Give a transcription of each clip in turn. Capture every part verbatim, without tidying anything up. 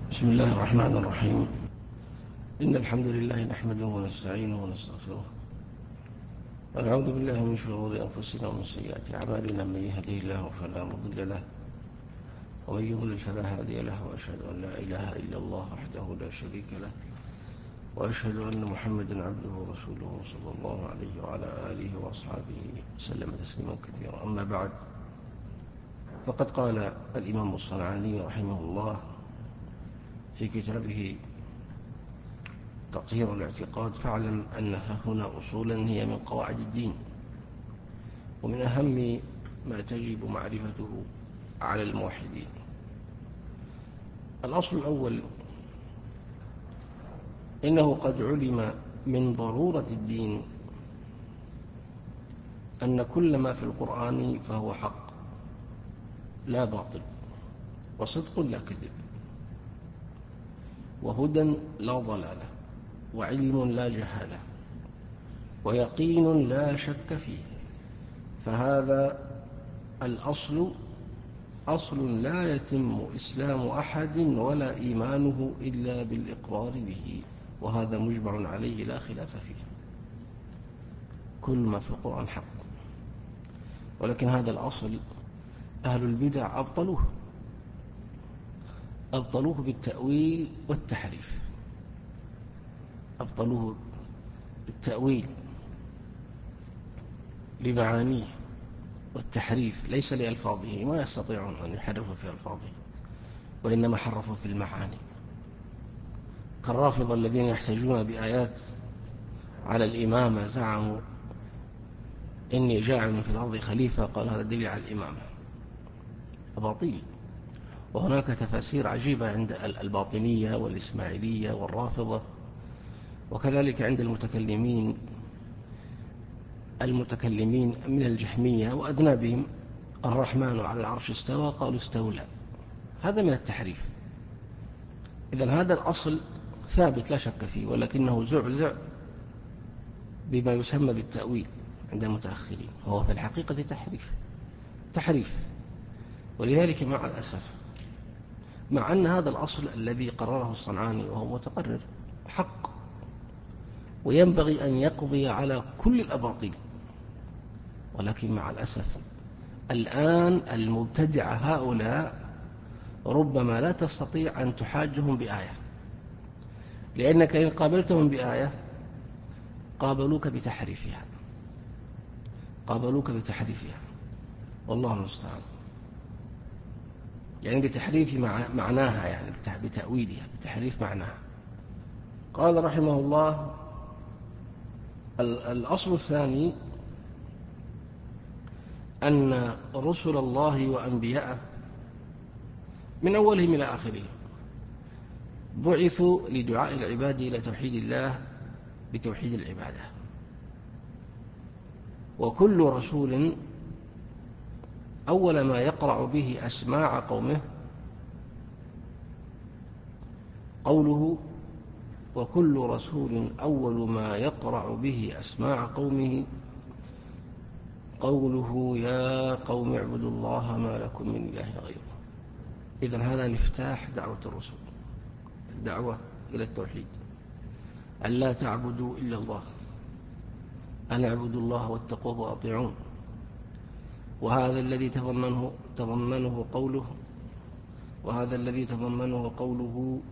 بسم الله الرحمن الرحيم. إن الحمد لله نحمده ونستعينه ونستغفره ونعوذ بالله من شرور أنفسنا ومن سيئات أعمالنا. من يهده الله فلا مضل له ومن يضلل فلا هادي له، وأشهد أن لا إله إلا الله وحده لا شريك له، وأشهد أن محمدا عبده ورسوله صلى الله عليه وعلى آله وأصحابه وسلم تسليما كثيرا. أما بعد، فقد قال الإمام الصنعاني رحمه الله في كتابه تطهير الاعتقاد: فاعلم أنها هنا أصولا هي من قواعد الدين، ومن أهم ما تجب معرفته على الموحدين. الأصل الأول: إنه قد علم من ضرورة الدين أن كل ما في القرآن فهو حق لا باطل، وصدق لا كذب، وهدى لا ضلالة، وعلم لا جهالة، ويقين لا شك فيه. فهذا الأصل أصل لا يتم إسلام أحد ولا إيمانه إلا بالإقرار به، وهذا مجمع عليه لا خلاف فيه. كل ما في القرآن حق، ولكن هذا الأصل أهل البدع أبطلوه أبطلوه بالتأويل والتحريف أبطلوه بالتأويل لمعانيه، والتحريف ليس لألفاظه، ما يستطيعون أن يحرفوا في ألفاظه، وإنما حرفوا في المعاني، كالرافضة الذين يحتجون بآيات على الإمامة. زعموا إني جاعل في الأرض خليفة، قال هذا دليل على الإمامة. أباطيل. وهناك تفاسير عجيبة عند الباطنية والإسماعيلية والرافضة، وكذلك عند المتكلمين المتكلمين من الجهمية وأذنابهم: الرحمن على العرش استوى، قالوا استولى. هذا من التحريف. إذن هذا الأصل ثابت لا شك فيه، ولكنه زعزع بما يسمى بالتأويل عند المتأخرين، وهو في الحقيقة تحريف تحريف ولذلك مع الأسف، مع أن هذا الأصل الذي قرره الصنعاني وهو متقرر حق، وينبغي أن يقضي على كل الأباطيل، ولكن مع الأسف الآن المبتدع هؤلاء ربما لا تستطيع أن تحاجهم بآية، لأنك إن قابلتهم بآية قابلوك بتحريفها قابلوك بتحريفها والله المستعان، يعني بتحريف معناها، يعني بتأويلها، بتحريف معناها. قال رحمه الله: الأصل الثاني أن رسل الله وأنبياءه من أولهم إلى آخرهم بعثوا لدعاء العباد إلى توحيد الله بتوحيد العبادة، وكل رسول أول ما يقرع به أسماع قومه قوله وكل رسول أول ما يقرع به أسماع قومه قوله يا قوم اعبدوا الله ما لكم من إله غيره. إذن هذا مفتاح دعوة الرسل، الدعوة إلى التوحيد، أن لا تعبدوا إلا الله، أن اعبدوا الله واتقوه وأطيعون. وهذا الذي تضمنه تضمنه قوله وهذا الذي تضمنه قوله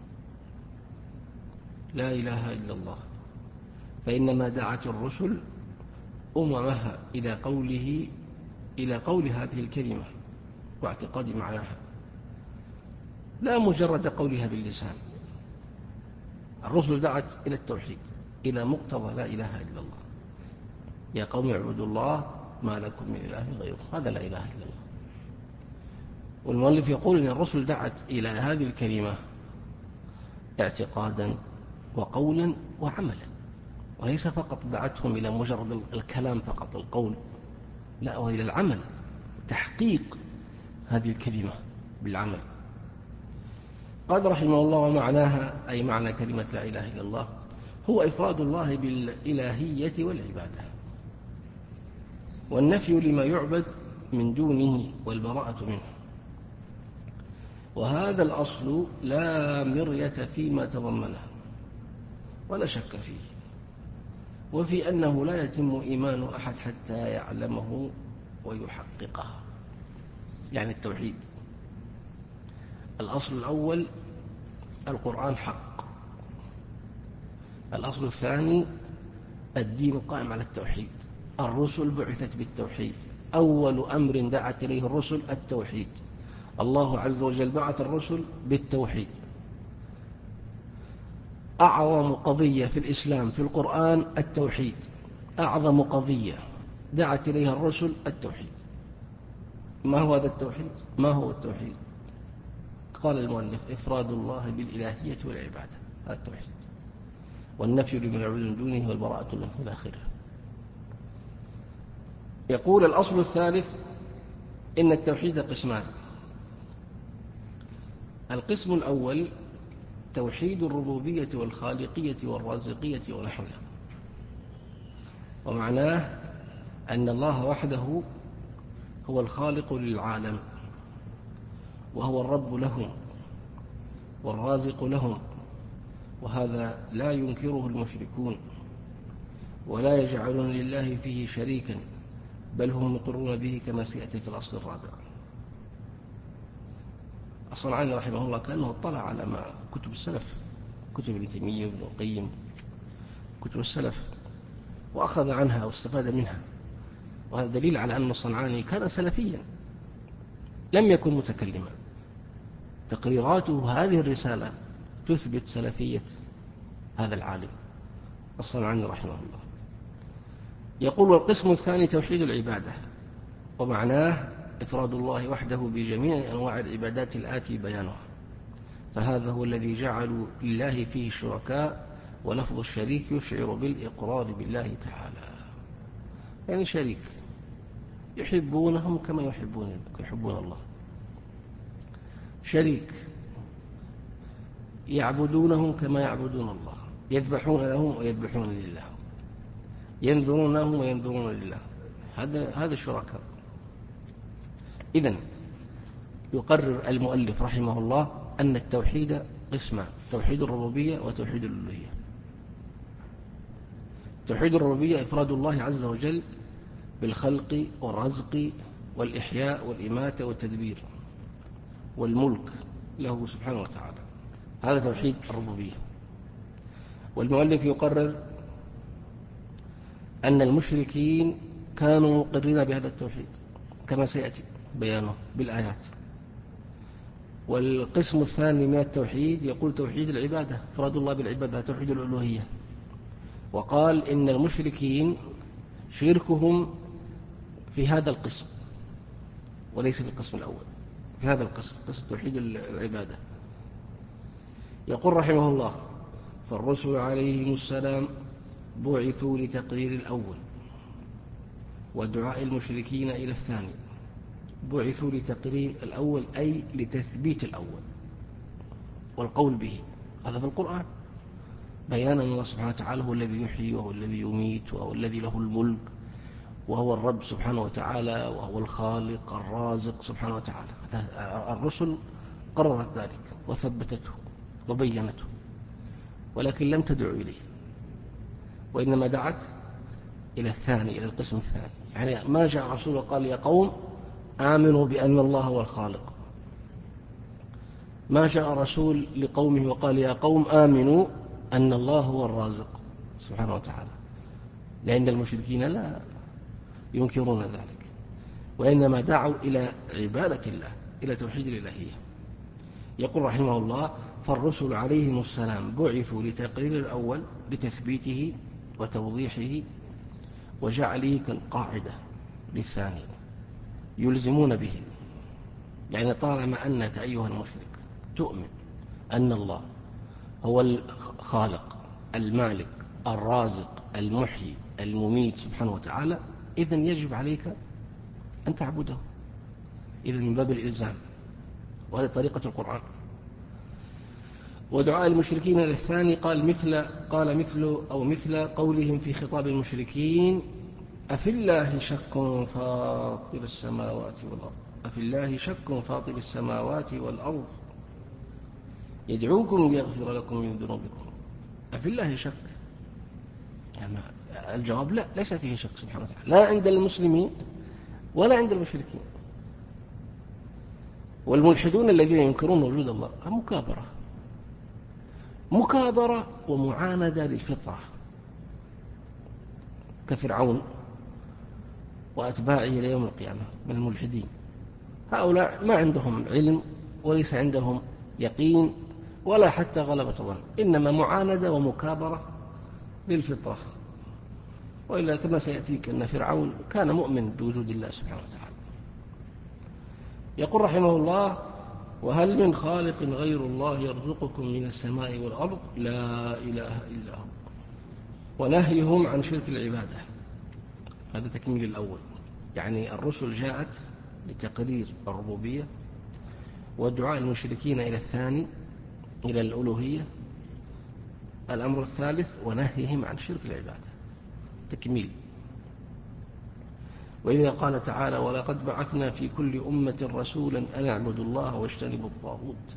لا إله إلا الله، فإنما دعت الرسل أممها إلى قوله إلى قول هذه الكلمة واعتقاد معناها، لا مجرد قولها باللسان. الرسل دعت إلى التوحيد، إلى مقتضى لا إله إلا الله. يا قوم اعبدوا الله ما لكم من إله غيره، هذا لا إله إلا الله. والمؤلف يقول إن الرسل دعت إلى هذه الكلمة اعتقادا وقولا وعملا، وليس فقط دعتهم إلى مجرد الكلام فقط، القول، لا، وإلى العمل، تحقيق هذه الكلمة بالعمل. قال رحمه الله: ومعناها أي معنى كلمة لا إله إلا الله هو إفراد الله بالإلهية والعبادة، والنفي لما يعبد من دونه والبراءة منه. وهذا الأصل لا مرية فيما تضمنه ولا شك فيه، وفي أنه لا يتم إيمان أحد حتى يعلمه ويحققه، يعني التوحيد. الأصل الأول القرآن حق. الأصل الثاني الدين قائم على التوحيد، الرسل بعثت بالتوحيد، أول أمر دعت إليه الرسل التوحيد، الله عز وجل بعث الرسل بالتوحيد. أعظم قضية في الإسلام في القرآن التوحيد، أعظم قضية دعت إليها الرسل التوحيد. ما هو هذا التوحيد؟ ما هو التوحيد؟ قال المؤلف إفراد الله بالإلهية والعبادة، هذا التوحيد، والنفي لما يعبد من دونه والبراءة منه إلى آخره. يقول الأصل الثالث إن التوحيد قسمان. القسم الأول توحيد الربوبية والخالقية والرازقية ونحوها، ومعناه أن الله وحده هو الخالق للعالم، وهو الرب لهم والرازق لهم، وهذا لا ينكره المشركون ولا يجعلون لله فيه شريكا، بل هم مقرون به كما سيأتي في الأصل الرابع. الصنعاني رحمه الله كأنه اطلع على ما كتب السلف، كتب ابن تيمية وابن القيم، كتب السلف، وأخذ عنها واستفاد منها، وهذا دليل على أن الصنعاني كان سلفيا لم يكن متكلما. تقريراته هذه الرسالة تثبت سلفية هذا العالم الصنعاني رحمه الله. يقول القسم الثاني توحيد العبادة، ومعناه إفراد الله وحده بجميع أنواع العبادات الآتي بيانها، فهذا هو الذي جعلوا لله فيه الشركاء، ولفظ الشريك يشعر بالإقرار بالله تعالى، يعني شريك يحبونهم كما يحبون يحبون الله، شريك يعبدونهم كما يعبدون الله، يذبحون لهم ويذبحون لله، ينذرون لهم وينذرون لله، هذا هذا الشركاء. إذن يقرر المؤلف رحمه الله أن التوحيد قسمان، توحيد الربوبية وتوحيد الألوهية. توحيد الربوبية إفراد الله عز وجل بالخلق والرزق والإحياء والإماتة والتدبير والملك له سبحانه وتعالى، هذا توحيد الربوبية. والمؤلف يقرر أن المشركين كانوا مقرين بهذا التوحيد كما سيأتي بيانه بالآيات. والقسم الثاني من التوحيد يقول توحيد العبادة، إفراد الله بالعبادة، توحيد الألوهية. وقال إن المشركين شركهم في هذا القسم وليس في القسم الأول، في هذا القسم، قسم توحيد العبادة. يقول رحمه الله فالرسل عليهم السلام بعثوا لتقرير الأول ودعاء المشركين إلى الثاني. بعثوا لتقرير الأول أي لتثبيت الأول والقول به، هذا في القرآن بيانا الله سبحانه وتعالى هو الذي يحيي وهو الذي يميت وهو الذي له الملك وهو الرب سبحانه وتعالى وهو الخالق الرازق سبحانه وتعالى. الرسل قررت ذلك وثبتته وبينته، ولكن لم تدعو إليه، وإنما دعت إلى الثاني، إلى القسم الثاني. يعني ما جاء رسول وقال يا قوم آمنوا بأن الله هو الخالق، ما جاء رسول لقومه وقال يا قوم آمنوا أن الله هو الرازق سبحانه وتعالى، لأن المشركين لا ينكرون ذلك، وإنما دعوا إلى عبادة الله، إلى توحيد الإلهية. يقول رحمه الله فالرسل عليهم السلام بعثوا لتقرير الأول لتثبيته وتوضيحه وجعله كالقاعدة للثاني، يلزمون به. يعني طالما أنك أيها المشرك تؤمن أن الله هو الخالق المالك الرازق المحيي المميت سبحانه وتعالى، إذن يجب عليك أن تعبده، إذن من باب الإلزام، وهذه طريقة القرآن. ودعاء المشركين للثاني قال مثل قال مثل أو مثل قولهم في خطاب المشركين أفي الله شك فاطر السماوات والأرض أفي الله شك فاطر السماوات والأرض يدعوكم ليغفر لكم من ذنوبكم أفي الله شك؟ يعني الجواب لا، ليس فيه شك سبحانه وتعالى، لا عند المسلمين ولا عند المشركين. والملحدون الذين ينكرون وجود الله مكابرة مكابرة ومعاندة للفطرة، كفرعون وأتباعه إلى يوم القيامة من الملحدين. هؤلاء ما عندهم علم وليس عندهم يقين ولا حتى غلبة ظن، إنما معاندة ومكابرة للفطرة. وإلا كما سيأتيك أن فرعون كان مؤمن بوجود الله سبحانه وتعالى. يقول رحمه الله: وهل من خالق غير الله يرزقكم من السماء والأرض لا إله إلا هو. ونهيهم عن شرك العبادة، هذا تكميل الأول. يعني الرسل جاءت لتقرير الربوبية ودعاء المشركين إلى الثاني، إلى الألوهية. الأمر الثالث ونهيهم عن شرك العبادة، تكميل. وإذا قال تعالى: ولقد بعثنا في كل أمة رسولا أن اعبدوا الله واجتنبوا الطاغوت.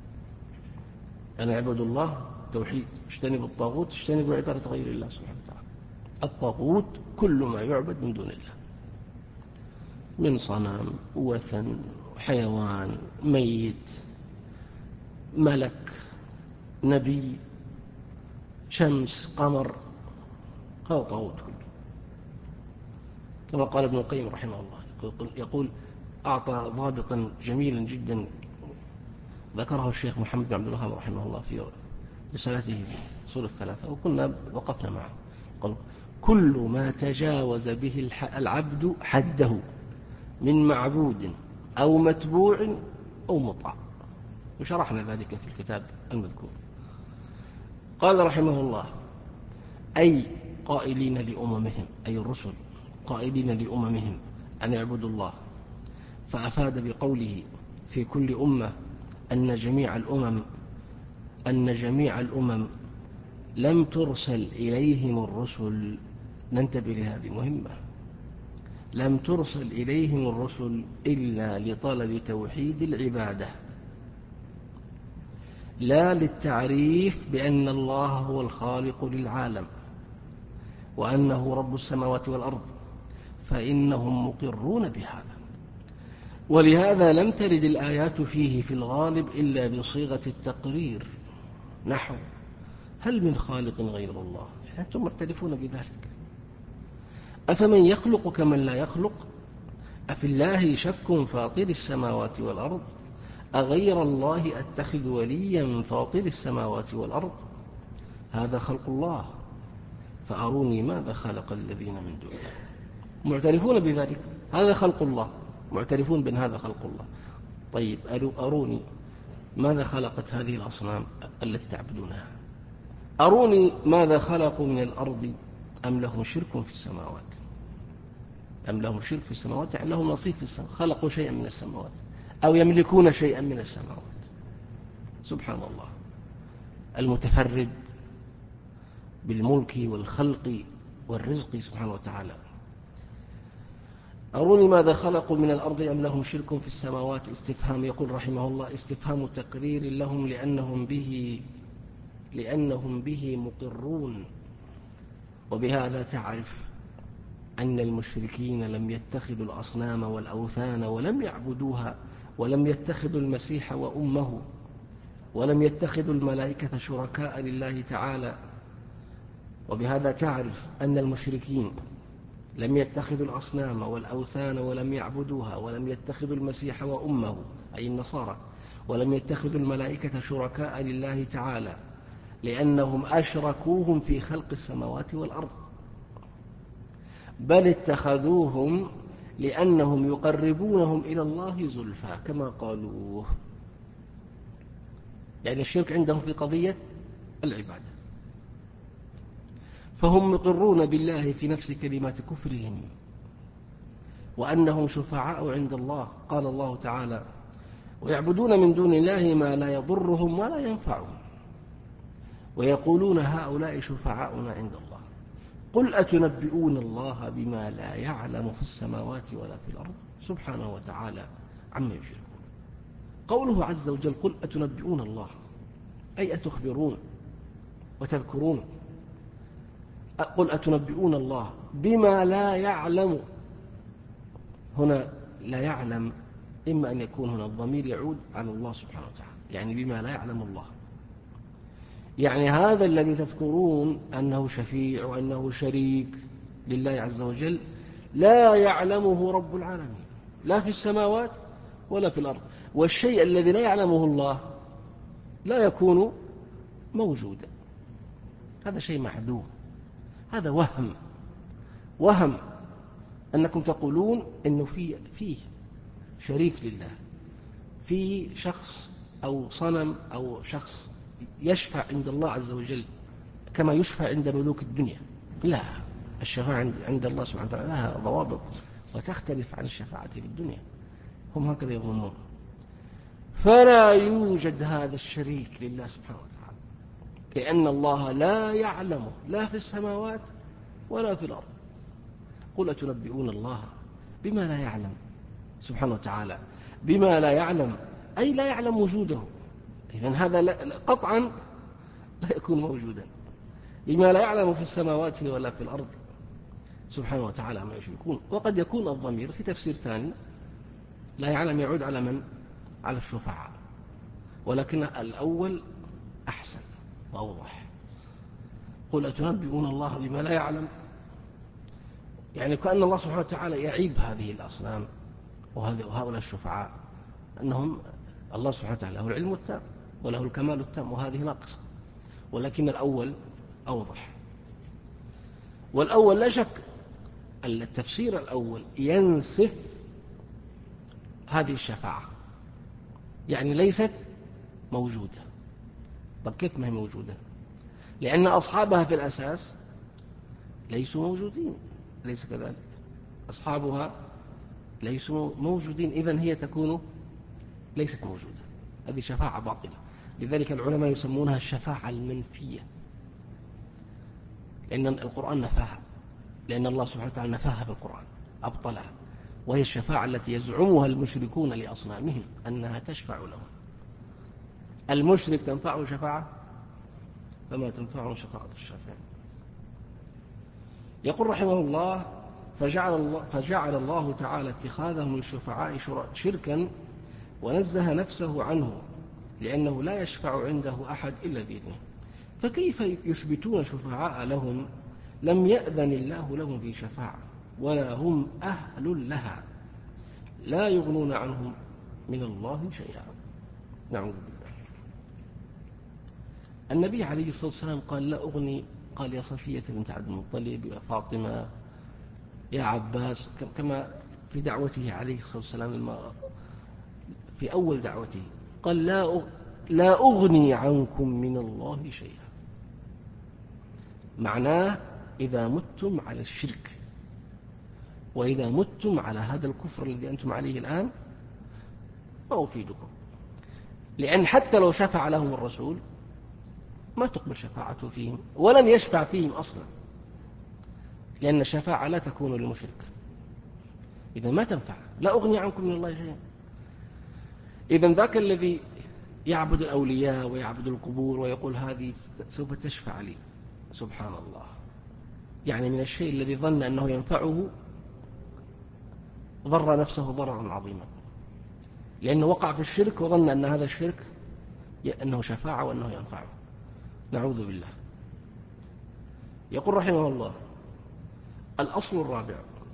أن اعبدوا الله توحيد، اجتنبوا الطاغوت اجتنبوا عبادة غير الله سبحانه وتعالى. الطاغوت كل ما يعبد من دون الله، من صنم وثن حيوان ميت ملك نبي شمس قمر، هذا طاغوت كله. كما قال ابن القيم رحمه الله، يقول أعطى ضابطا جميلا جدا ذكره الشيخ محمد بن عبد الوهاب رحمه الله في رسالته في أصول الثلاثة، وكنا وقفنا معه. قال: كل ما تجاوز به العبد حده من معبود أو متبوع أو مطاع. وشرحنا ذلك في الكتاب المذكور. قال رحمه الله: أي قائلين لأممهم، أي الرسل قائلين لأممهم أن يعبدوا الله، فأفاد بقوله في كل أمة أن جميع الأمم أن جميع الأمم لم ترسل إليهم الرسل. ننتبه لهذه مهمة، لم ترسل إليهم الرسل إلا لطلب توحيد العبادة، لا للتعريف بأن الله هو الخالق للعالم وأنه رب السماوات والأرض، فإنهم مقرون بهذا. ولهذا لم ترد الآيات فيه في الغالب إلا بصيغة التقرير، نحو: هل من خالق غير الله؟ أنتم معترفون بذلك. أفمن يخلق كمن لا يخلق؟ أفي الله شك فاطر السماوات والأرض؟ أغير الله أتخذ وليا فاطر السماوات والأرض؟ هذا خلق الله فأروني ماذا خلق الذين من دونه. معترفون بذلك، هذا خلق الله، معترفون بأن هذا خلق الله. طيب أروني ماذا خلقت هذه الأصنام التي تعبدونها؟ أروني ماذا خلقوا من الأرض أم لهم شرك في السماوات؟ أم لهم شرك في السماوات يعني لهم نصيب في السماوات، خلقوا شيئا من السماوات أو يملكون شيئا من السماوات. سبحان الله المتفرد بالملك والخلق والرزق سبحانه وتعالى. أروني ماذا خلقوا من الأرض أم لهم شرك في السماوات. استفهام، يقول رحمه الله: استفهام تقرير لهم لأنهم به لأنهم به مقرون. وبهذا تعرف أن المشركين لم يتخذوا الأصنام والأوثان ولم يعبدوها، ولم يتخذوا المسيح وأمه، ولم يتخذوا الملائكة شركاء لله تعالى. وبهذا تعرف أن المشركين لم يتخذوا الأصنام والأوثان ولم يعبدوها، ولم يتخذوا المسيح وأمه أي النصارى، ولم يتخذوا الملائكة شركاء لله تعالى، لأنهم أشركوهم في خلق السماوات والأرض، بل اتخذوهم لأنهم يقربونهم إلى الله زلفى كما قالوه. يعني الشرك عندهم في قضية العبادة، فهم مقرون بالله في نفس كلمات كفرهم وأنهم شفعاء عند الله. قال الله تعالى: ويعبدون من دون الله ما لا يضرهم ولا ينفعهم ويقولون هؤلاء شفعاؤنا عند الله. قل أتنبئون الله بما لا يعلم في السماوات ولا في الأرض سبحانه وتعالى عما يشركون. قوله عز وجل: قل أتنبئون الله، أي أتخبرون وتذكرون. قل أتنبئون الله بما لا يعلم. هنا لا يعلم إما أن يكون هنا الضمير يعود عن الله سبحانه وتعالى، يعني بما لا يعلم الله، يعني هذا الذي تذكرون أنه شفيع وأنه شريك لله عز وجل لا يعلمه رب العالمين، لا في السماوات ولا في الأرض. والشيء الذي لا يعلمه الله لا يكون موجودا، هذا شيء محدود، هذا وهم وهم أنكم تقولون أنه فيه, فيه شريك لله، فيه شخص أو صنم أو شخص يشفع عند الله عز وجل كما يشفع عند ملوك الدنيا. لا، الشفاعة عند الله سبحانه وتعالى لها ضوابط وتختلف عن الشفاعة في الدنيا، هم هكذا يظنون. فلا يوجد هذا الشريك لله سبحانه وتعالى، لأن الله لا يعلمه لا في السماوات ولا في الأرض. قل أتنبئون الله بما لا يعلم سبحانه وتعالى، بما لا يعلم أي لا يعلم وجوده، إذن هذا قطعا لا يكون موجودا. بما لا يعلم في السماوات ولا في الأرض سبحانه وتعالى ما يشركون. وقد يكون الضمير في تفسير ثاني لا يعلم يعود على من؟ على الشفعاء، ولكن الأول أحسن وأوضح. قل أتنبئون الله بما لا يعلم، يعني كأن الله سبحانه وتعالى يعيب هذه الأصنام وهؤلاء الشفعاء أنهم الله سبحانه وتعالى له العلم التام وله الكمال التام وهذه ناقصة، ولكن الأول أوضح. والأول لا شك التفسير الأول ينسف هذه الشفاعة، يعني ليست موجودة. طب كيف ما هي موجودة؟ لأن أصحابها في الأساس ليسوا موجودين، ليس كذلك؟ أصحابها ليسوا موجودين، إذن هي تكون ليست موجودة، هذه شفاعة باطلة. لذلك العلماء يسمونها الشفاعة المنفية، لأن القرآن نفاها، لأن الله سبحانه وتعالى نفاها في القرآن أبطلها، وهي الشفاعة التي يزعمها المشركون لأصنامهم أنها تشفع لهم. المشرك تنفعه شفاعة؟ فما تنفعه شفاعة الشافعين. يقول رحمه الله فجعل الله, فجعل الله تعالى اتخاذهم للشفعاء شركا ونزه نفسه عنه، لأنه لا يشفع عنده أحد إلا بإذنه. فكيف يثبتون شفعاء لهم لم يأذن الله لهم في شفاعة ولا هم أهل لها، لا يغنون عنهم من الله شيئا. نعوذ بالله. النبي عليه الصلاة والسلام قال لا أغني، قال يا صفية بنت عبد المطلب يا فاطمة يا عباس، كما في دعوته عليه الصلاة والسلام في أول دعوته قال لا لا أغني عنكم من الله شيئا، معناه إذا متم على الشرك وإذا متم على هذا الكفر الذي أنتم عليه الآن ما أفيدكم، لأن حتى لو شفع لهم الرسول ما تقبل شفاعته فيهم ولن يشفع فيهم أصلا، لأن الشفاعة لا تكون للمشرك، إذا ما تنفع. لا أغني عنكم من الله شيئا. إذن ذاك الذي يعبد الأولياء ويعبد القبور ويقول هذه سوف تشفع لي، سبحان الله، يعني من الشيء الذي ظن أنه ينفعه ضر نفسه ضررا عظيما، لأنه وقع في الشرك وظن أن هذا الشرك أنه شفاعة وأنه ينفعه. نعوذ بالله. يقول رحمه الله الأصل الرابع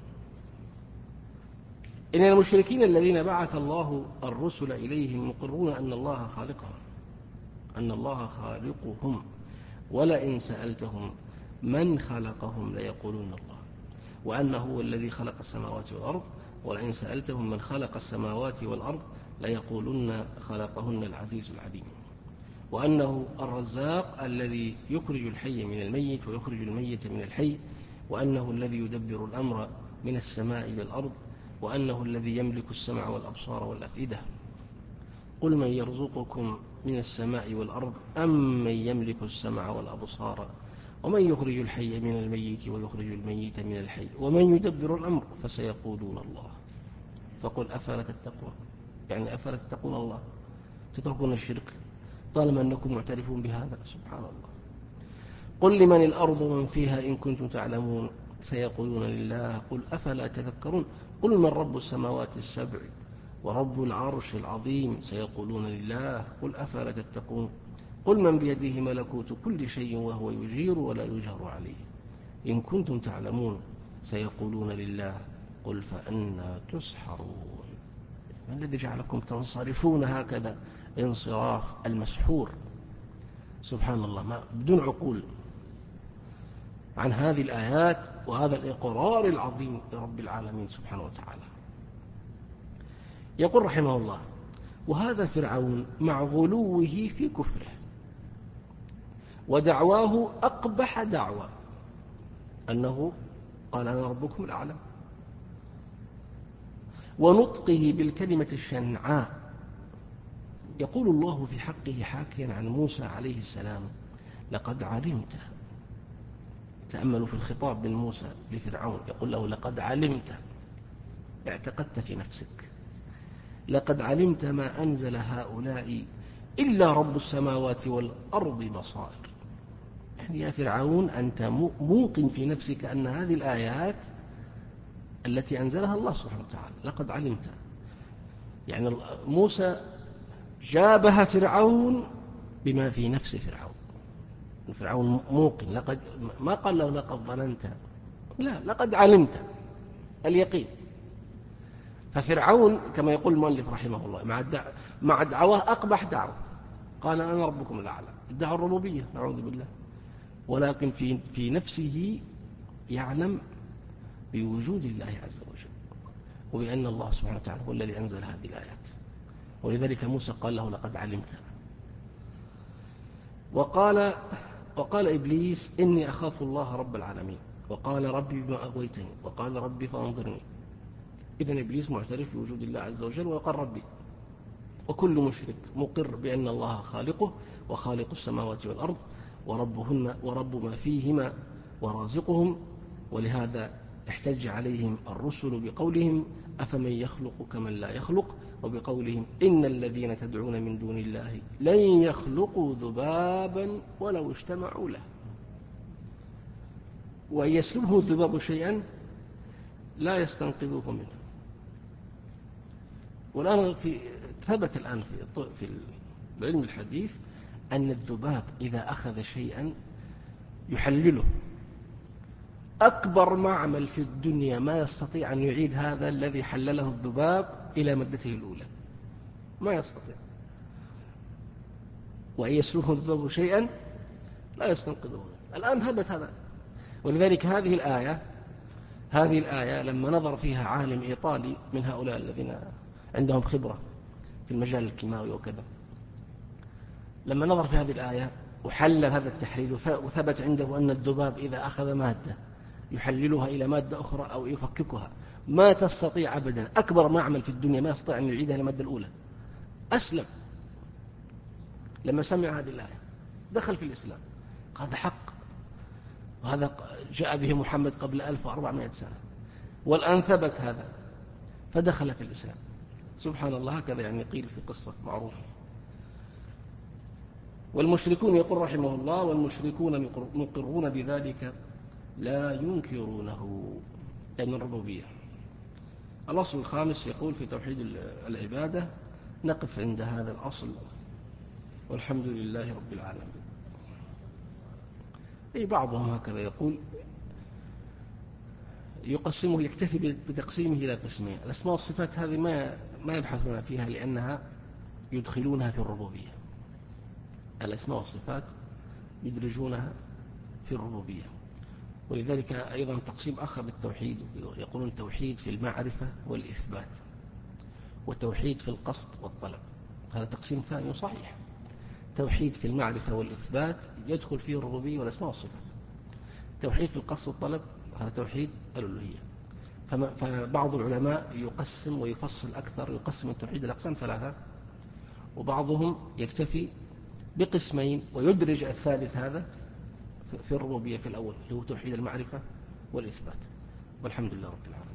إن المشركين الذين بعث الله الرسل إليهم يقرون أن الله خالقهم أن الله خالقهم ولئن سألتهم من خلقهم ليقولون الله، وأنه هو الذي خلق السماوات والأرض ولئن سألتهم من خلق السماوات والأرض ليقولن خلقهن العزيز العليم، وأنه الرزاق الذي يخرج الحي من الميت ويخرج الميت من الحي، وأنه الذي يدبر الأمر من السماء إلى الأرض، وأنه الذي يملك السمع والأبصار والأفئدة. قل من يرزقكم من السماء والأرض أم من يملك السمع والأبصار ومن يخرج الحي من الميت ويخرج الميت من الحي ومن يدبر الأمر فسيقولون الله فقل أفلا تتقون، يعني أفلا تتقون الله، تتركون الشرك، طالما أنكم معترفون بهذا. سبحان الله. قل لمن الأرض ومن فيها إن كنتم تعلمون سيقولون لله قل أفلا تذكرون قل من رب السماوات السبع ورب العرش العظيم سيقولون لله قل أفلا تتقون قل من بيده ملكوت كل شيء وهو يجير ولا يجهر عليه إن كنتم تعلمون سيقولون لله قل فأنا تسحرون. ما الذي جعلكم تنصرفون هكذا انصراف المسحور؟ سبحان الله، ما بدون عقول عن هذه الآيات وهذا الإقرار العظيم لرب العالمين سبحانه وتعالى. يقول رحمه الله: وهذا فرعون مع غلوه في كفره ودعواه أقبح دعوة أنه قال أنا ربكم الأعلى، ونطقه بالكلمة الشنعاء. يقول الله في حقه حاكيا عن موسى عليه السلام: لقد علمت. تأملوا في الخطاب من موسى لفرعون، يقول له: لقد علمت، اعتقدت في نفسك، لقد علمت ما أنزل هؤلاء إلا رب السماوات والأرض بصائر. يعني يا فرعون أنت موقن في نفسك أن هذه الآيات التي أنزلها الله سبحانه وتعالى. لقد علمت، يعني موسى جابها فرعون بما في نفس فرعون. فرعون موقن، لقد ما قال له لقد ظننت، لا، لقد علمت، اليقين. ففرعون كما يقول المؤلف رحمه الله مع الدع... مع دعواه أقبح دعوة، قال أنا ربكم الأعلى، ادعى الربوبية نعوذ بالله، ولكن في في نفسه يعلم بوجود الله عز وجل وبأن الله سبحانه وتعالى هو الذي أنزل هذه الآيات. ولذلك موسى قال له لقد علمت. وقال وقال إبليس إني أخاف الله رب العالمين، وقال ربي بما أغويتني، وقال ربي فأنظرني. إذن إبليس معترف بوجود الله عز وجل وقال ربي. وكل مشرك مقر بأن الله خالقه وخالق السماوات والأرض وربهن ورب ما فيهما ورازقهم. ولهذا احتج عليهم الرسل بقولهم أفمن يخلق كمن لا يخلق، وبقولهم إن الذين تدعون من دون الله لن يخلقوا ذبابا ولو اجتمعوا له، وإن يسلبه الذباب شيئا لا يستنقذوه منه. والآن في ثبت الآن في في العلم الحديث أن الذباب إذا أخذ شيئا يحلله، أكبر معمل في الدنيا ما يستطيع أن يعيد هذا الذي حلله الذباب إلى مدته الأولى، ما يستطيع. وإن يسلبه الذباب شيئا لا يستنقذه. الآن ثبت هذا. ولذلك هذه الآية هذه الآية لما نظر فيها عالم إيطالي من هؤلاء الذين عندهم خبرة في المجال الكيماوي وكذا، لما نظر في هذه الآية وحلل هذا التحليل وثبت عنده أن الذباب إذا أخذ مادة يحللها إلى مادة أخرى أو يفككها ما تستطيع أبدا، أكبر معمل في الدنيا ما يستطيع أن يعيدها إلى المادة الأولى، أسلم. لما سمع هذه الآية دخل في الإسلام، هذا حق، وهذا جاء به محمد قبل ألف وأربعمائة سنة، والآن ثبت هذا فدخل في الإسلام. سبحان الله. هكذا يعني قيل في قصة معروفة. والمشركون يقول رحمه الله: والمشركون مقرون بذلك لا ينكرونه، أي من الربوبية. الأصل الخامس يقول في توحيد العبادة. نقف عند هذا الأصل والحمد لله رب العالمين. أي بعضهم هكذا يقول يقسمه، يكتفي بتقسيمه إلى قسمين. الأسماء والصفات هذه ما ما يبحثون فيها لأنها يدخلونها في الربوبية. الأسماء والصفات يدرجونها في الربوبية. ولذلك أيضا تقسيم آخر بالتوحيد، يقولون التوحيد في المعرفة والإثبات، والتوحيد في القصد والطلب. هذا تقسيم ثاني صحيح. توحيد في المعرفة والإثبات يدخل فيه الربوبية والأسماء والصفات. توحيد في القصد والطلب هذا توحيد الألوهية. فبعض العلماء يقسم ويفصل أكثر، يقسم التوحيد الأقسام ثلاثة، وبعضهم يكتفي بقسمين ويدرج الثالث هذا في الربوبية في الأول اللي هو توحيد المعرفة والإثبات. والحمد لله رب العالمين.